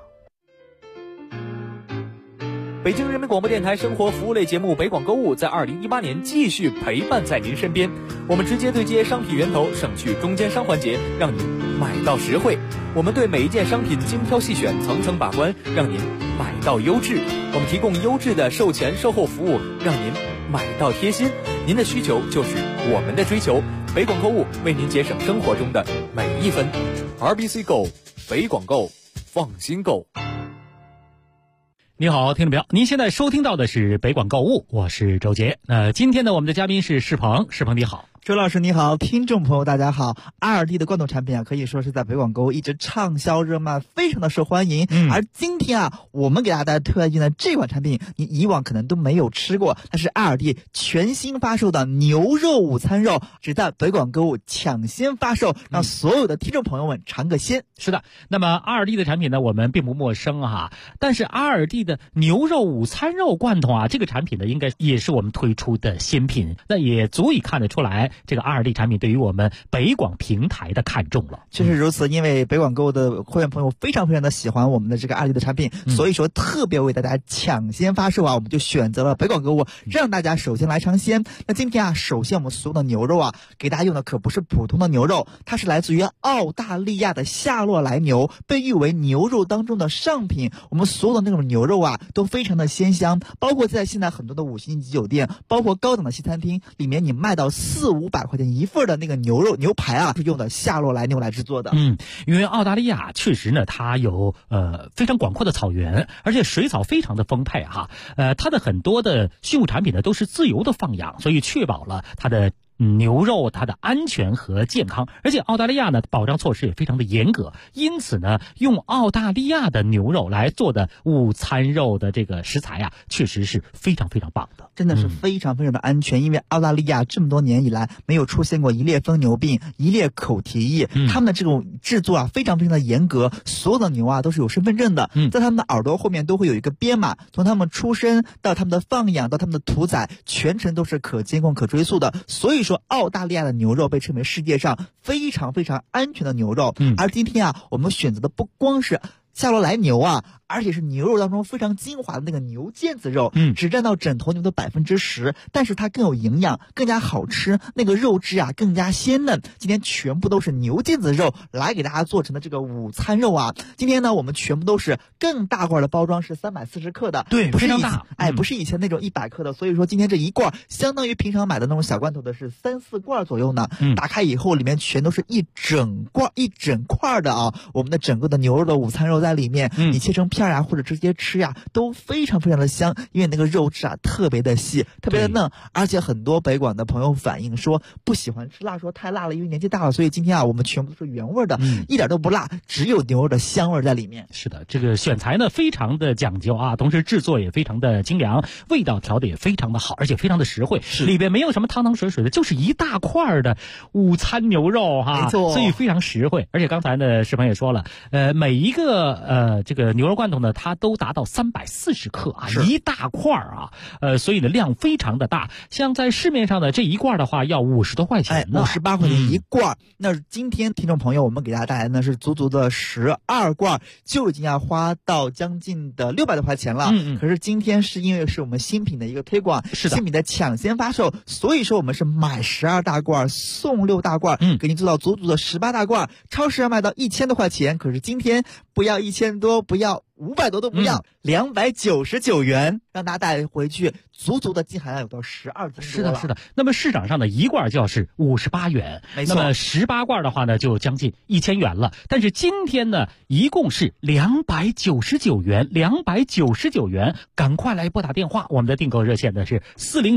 北京人民广播电台生活服务类节目北广购物在2018年继续陪伴在您身边。我们直接对接商品源头，省去中间商环节，让您买到实惠。我们对每一件商品精挑细选，层层把关，让您买到优质。我们提供优质的售前售后服务，让您买到贴心。您的需求就是我们的追求。北广购物为您节省生活中的每一分。RBC Go， 北广购，放心购。 你好，听众朋友，您现在收听到的是北广购物，我是周杰。今天呢，我们的嘉宾是世鹏，世鹏你好。 周老师你好，听众朋友大家好。ALD 的罐头产品啊，可以说是在北广购物一直畅销热卖，非常的受欢迎。而今天啊，我们给大家带来特荐的这款产品，你以往可能都没有吃过，它是 ALD 全新发售的牛肉午餐肉，只在北广购物抢先发售，让所有的听众朋友们尝个鲜。 是的，那么 ALD 的产品呢，我们并不陌生哈，但是 ALD 的牛肉午餐肉罐头啊，这个产品呢，应该也是我们推出的新品，那也足以看得出来，这个 ALD 产品对于我们北广平台的看重了。 确实如此，因为北广购的会员朋友非常非常的喜欢我们的这个 ALD 的产品，所以说特别为大家抢先发售啊，我们就选择了北广购物，让大家首先来尝鲜。那今天啊，首先我们所有的牛肉啊，给大家用的可不是普通的牛肉，它是来自于澳大利亚的夏洛来牛，被誉为牛肉当中的上品。我们所有的那种牛肉啊，都非常的鲜香，包括在现在很多的5星级酒店，包括高档的西餐厅里面，你卖到400-500块钱一份的那个牛排啊，是用的夏洛来牛来制作的。 因为澳大利亚确实呢，它有非常广阔的草原，而且水草非常的丰沛哈。它的很多的畜牧产品呢都是自由的放养，所以确保了它的牛肉它的安全和健康，而且澳大利亚呢保障措施也非常的严格，因此呢用澳大利亚的牛肉来做的午餐肉的这个食材啊，确实是非常非常棒的， 真的是非常非常的安全。因为澳大利亚这么多年以来没有出现过一列疯牛病、一列口蹄疫，他们的这种制作啊非常非常的严格，所有的牛啊都是有身份证的，在他们的耳朵后面都会有一个编码，从他们出生到他们的放养到他们的屠宰，全程都是可监控可追溯的。所以说澳大利亚的牛肉被称为世界上非常非常安全的牛肉。而今天啊，我们选择的不光是夏洛来牛啊，而且是牛肉当中非常精华的那个牛腱子肉，只占到整头牛的10%，但是它更有营养，更加好吃，那个肉质啊更加鲜嫩。今天全部都是牛腱子肉来给大家做成的这个午餐肉啊。今天呢，我们全部都是更大罐的包装，是340克的， 对， 不是非常大， 不是以前那种100克的。所以说今天这一罐相当于平常买的那种小罐头的是3-4罐左右呢。打开以后里面全都是一整块的啊，我们的整个的牛肉的午餐肉在里面，你切成片啊或者直接吃呀，都非常非常的香，因为那个肉质啊特别的细，特别的嫩。而且很多北广的朋友反映说不喜欢吃辣，说太辣了，因为年纪大了。所以今天啊，我们全部都是原味的，一点都不辣，只有牛肉的香味在里面。 是的，这个选材呢非常的讲究啊，同时制作也非常的精良，味道调的也非常的好，而且非常的实惠，里边没有什么汤汤水水的，就是一大块的午餐牛肉哈， 没错， 所以非常实惠。而且刚才呢世鹏也说了，每一个这个牛肉罐头呢，它都达到340克啊，一大块啊，所以呢量非常的大。像在市面上的这一罐的话，要50多块钱呢 ，58块钱一罐。那今天听众朋友，我们给大家带来的是足足的12罐，就已经要花到将近的600多块钱了。可是今天是因为是我们新品的一个推广， 是的， 新品的抢先发售，所以说我们是买12大罐送6大罐，给您做到足足的18大罐。超市要卖到1000多块钱，可是今天不要1000多，不要 500多都不要，299元，让大家带回去，足足的净含量有到12斤多了。 是的。那么市场上的一罐就要是58元， 没错。 那么18罐的话呢，就将近1000元了。但是今天呢，一共是299元，299元，赶快来拨打电话，我们的订购热线呢是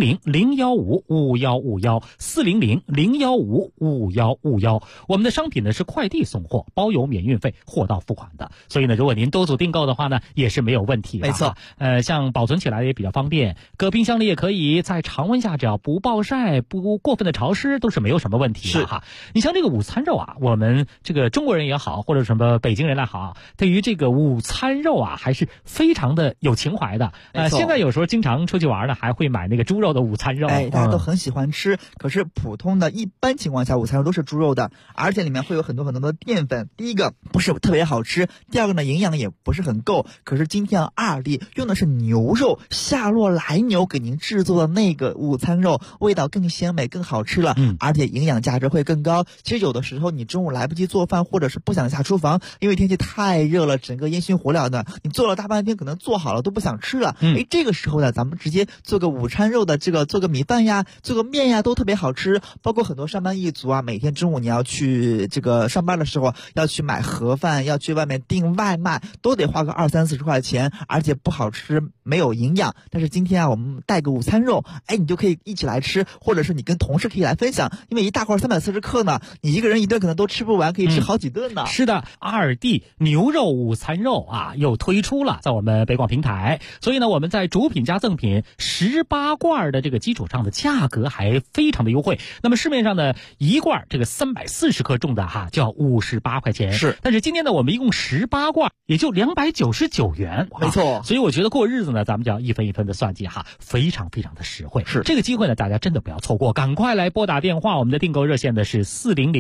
400-015-5151，400-015-5151。我们的商品呢是快递送货，包邮免运费，货到付款的。所以呢，如果您多组订购的话呢，也是没有问题的。 没错， 像保存起来也比较方便，搁冰箱里也可以，在常温下只要不暴晒、不过分的潮湿，都是没有什么问题的哈。你像这个午餐肉啊，我们这个中国人也好，或者什么北京人来好，对于这个午餐肉啊，还是非常的有情怀的。现在有时候经常出去玩呢，还会买那个猪肉的午餐肉， 大家都很喜欢吃。可是普通的一般情况下，午餐肉都是猪肉的，而且里面会有很多的淀粉。第一个不是特别好吃，第二个呢营养也不是很够。可是今天2粒用的是牛肉，夏洛来牛给您制作的那个午餐肉，味道更鲜美更好吃了，而且营养价值会更高。其实有的时候你中午来不及做饭，或者是不想下厨房，因为天气太热了，整个烟熏火燎的，你做了大半天可能做好了都不想吃了。这个时候呢，咱们直接做个午餐肉的做个米饭呀，做个面呀，都特别好吃。包括很多上班一族啊，每天中午你要去这个上班的时候要去买盒饭，要去外面订外卖，都得花个20-30块钱，而且不好吃，没有营养。但是今天啊，我们带个午餐肉，你就可以一起来吃，或者是你跟同事可以来分享，因为一大块340克呢，你一个人一顿可能都吃不完，可以吃好几顿呢。 是的，2D 牛肉午餐肉啊，又推出了，在我们北广平台。所以呢，我们在主品加赠品18罐的这个基础上的价格还非常的优惠。那么市面上呢，一罐这个340克重的就要58块钱。 是， 但是今天呢，我们一共18罐，也就299元。 没错。 所以我觉得过日子呢，咱们就要一分一分的算计非常非常的实惠。是，这个机会呢，大家真的不要错过，赶快来拨打电话。我们的订购热线呢是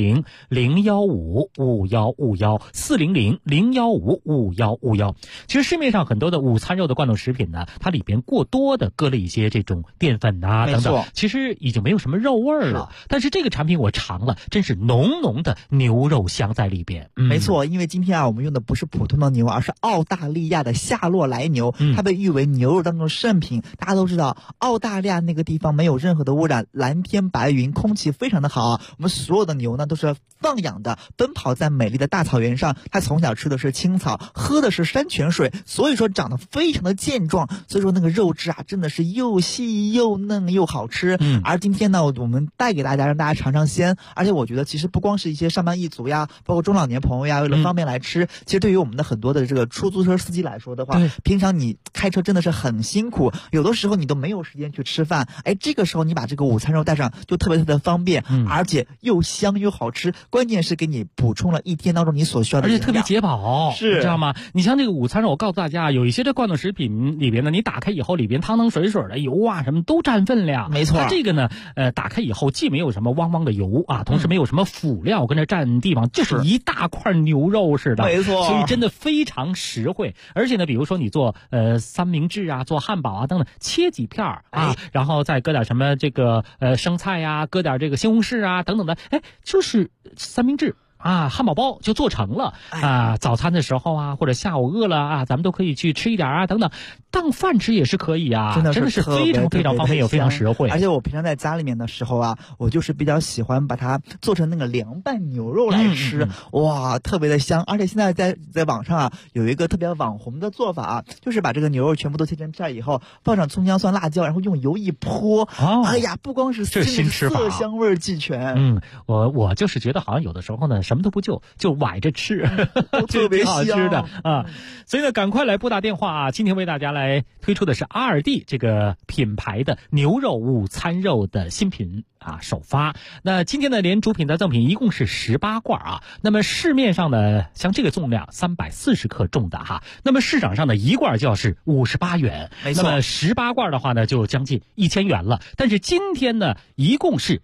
400-015-5151，400-015-5151。其实市面上很多的午餐肉的罐头食品呢，它里边过多的搁了一些这种淀粉啊等等，其实已经没有什么肉味了。但是这个产品我尝了，真是浓浓的牛肉香在里边。 没错，因为今天我们用的不是普通的牛，而是澳大利亚的夏洛来牛，它被誉为牛肉当中的圣品。大家都知道，澳大利亚那个地方没有任何的污染，蓝天白云，空气非常的好。我们所有的牛呢都是放养的，奔跑在美丽的大草原上，它从小吃的是青草，喝的是山泉水，所以说长得非常的健壮。所以说那个肉质真的是又细又嫩又好吃。而今天呢，我们带给大家，让大家尝尝鲜。而且我觉得其实不光是一些上班一族呀，包括中老年朋友呀，为了方便来吃，其实对于我们的很多的这个出租车司机来说的话，平常你开车真的是很辛苦，有的时候你都没有时间去吃饭，这个时候你把这个午餐肉带上就特别特别方便，而且又香又好吃，关键是给你补充了一天当中你所需要的营养， 而且特别解饱， 是， 你知道吗？你像这个午餐肉，我告诉大家，有一些这罐头食品里边呢，你打开以后里边汤汤水水的油啊什么都占分量。 没错， 它这个呢，打开以后既没有什么汪汪的油啊，同时没有什么辅料跟着占地方，就是一大块牛肉似的。 没错， 所以真的非常实惠。而且呢，比如说你做三明治啊，做汉堡啊等等，切几片啊，然后再搁点什么这个生菜呀，搁点这个西红柿啊等等的，就是三明治。汉堡包就做成了早餐的时候啊，或者下午饿了咱们都可以去吃一点啊，等等，当饭吃也是可以真的是非常非常方便，也非常实惠。 而且我平常在家里面的时候我就是比较喜欢把它做成那个凉拌牛肉来吃，哇，特别的香。而且现在在网上有一个特别网红的做法就是把这个牛肉全部都切成片以后，放上葱姜蒜辣椒，然后用油一泼，哎呀，不光是这新吃法， 色香味俱全。 我就是觉得好像有的时候呢，什么都不就崴着吃， 特别好吃的所以呢，赶快来拨打电话今天为大家来推出的是2D 这个品牌的牛肉午餐肉的新品首发。那今天呢，连主品的赠品一共是18罐那么市面上呢，像这个重量340克重的那么市场上的一罐就要是58元， 没错。 那么18罐的话呢，就将近1000元了。但是今天呢，一共是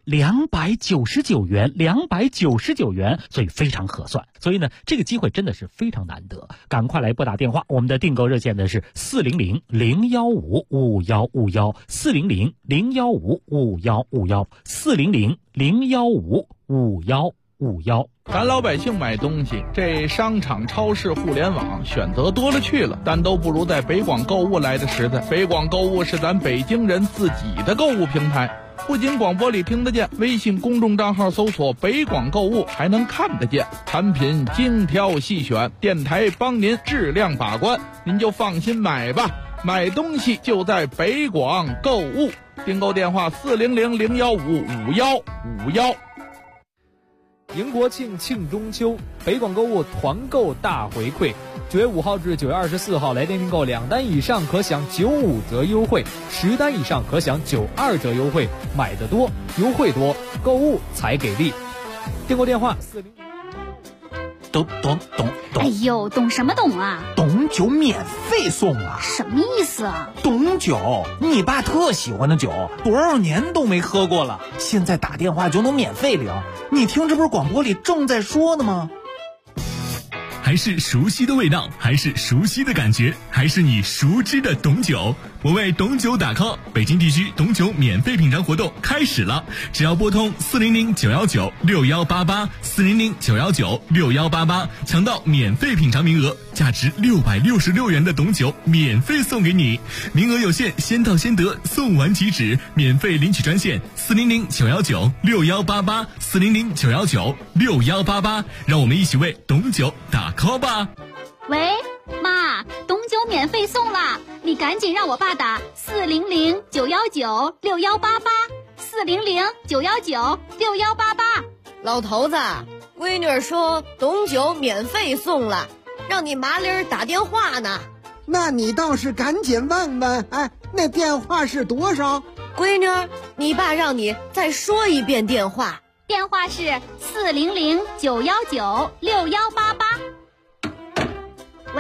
299元，299元，所以非常合算。所以呢，这个机会真的是非常难得，赶快来拨打电话。我们的订购热线呢是400-015-5151，400-015-5151，400-015-5151。 61。 咱老百姓买东西，这商场、超市、互联网选择多了去了，但都不如在北广购物来的实在。北广购物是咱北京人自己的购物平台，不仅广播里听得见，微信公众账号搜索北广购物还能看得见，产品精挑细选，电台帮您质量把关，您就放心买吧。买东西就在北广购物，订购电话400-015-5151。 迎国庆，庆中秋，北广购物团购大回馈。9月5号至9月24号，来电订购2单以上可享95折优惠，10单以上可享92折优惠。买得多，优惠多，购物才给力。订购电话懂。 哎呦，懂什么懂啊？ 懂酒免费送啊！ 什么意思啊？ 懂酒，你爸特喜欢的酒，多少年都没喝过了，现在打电话就能免费领。你听，这不是广播里正在说的吗？ 还是熟悉的味道，还是熟悉的感觉，还是你熟知的懂酒。我为懂酒打 call， 北京地区懂酒免费品尝活动开始了，只要拨通400-919-6188 400-919-6188，抢到免费品尝名额，价值666元的懂酒免费送给你，名额有限，先到先得，送完即止。免费领取专线400-919-6188 400-919-6188，让我们一起为懂酒打 call 吧。 喂，妈，懂酒免费送啦，你赶紧让我爸打400-919-6188，400-919-6188。 老头子，闺女说懂酒免费送了，让你麻利儿打电话呢。 那你倒是赶紧问问，哎，那电话是多少？ 闺女，你爸让你再说一遍电话。 电话是400-919-6188。喂，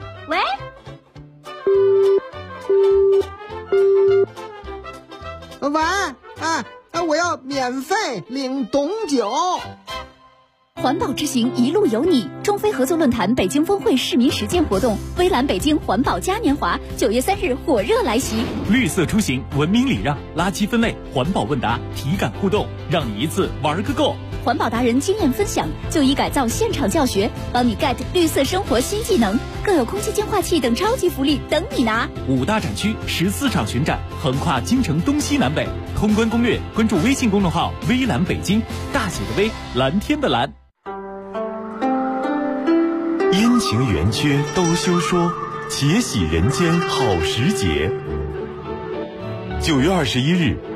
我要免费领懂酒。 环保之行一路有你，中非合作论坛北京峰会市民实践活动，微蓝北京环保嘉年华9月3日火热来袭。 绿色出行，文明礼让，垃圾分类，环保问答，体感互动，让你一次玩个够。 环保达人经验分享，就医改造现场教学，帮你 get 绿色生活新技能，更有空气净化器等超级福利等你拿。 5大展区，14场巡展，横跨京城东西南北。通关攻略，关注微信公众号“微蓝北京”，大写的微，蓝天的蓝。 阴晴圆缺都休说，且喜人间好时节。9月21日。